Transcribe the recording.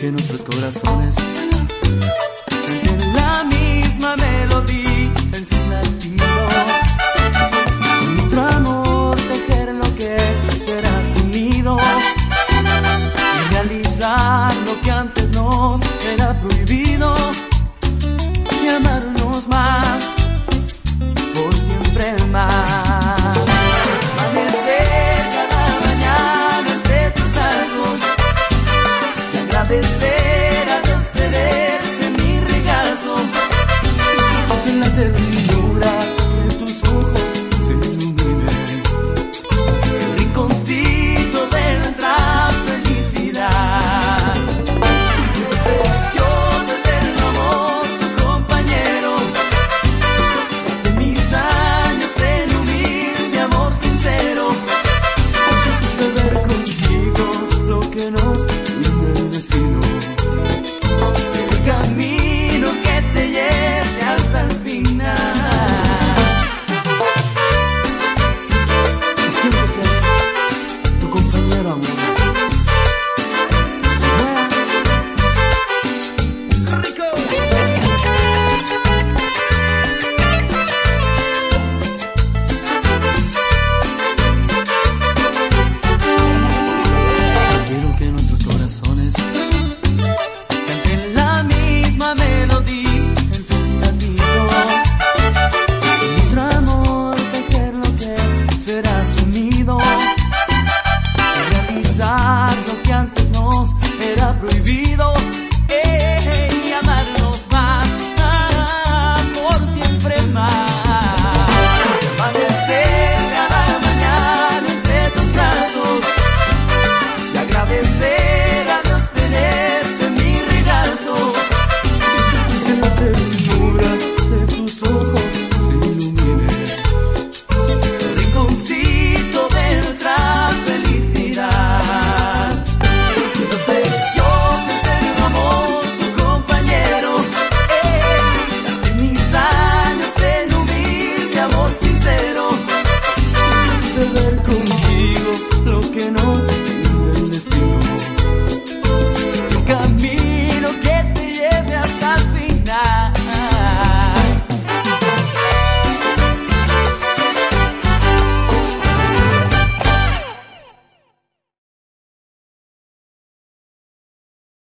que nuestros corazones canten la misma melodía en sus latidos. Con nuestro amor tejer lo que será su nido y realizar lo que antes nos era prohibido, y amarnos más, por siempre más. Amanecer cada mañana entre tus brazos y agradecer a Dios tenerte en mi regazo, en la ternura de tus ojos se ilumine el rinconcito de nuestra felicidad. Yo desde el amor, tu compañero, de mis años en unir mi amor sincero, de ver contigo lo que nos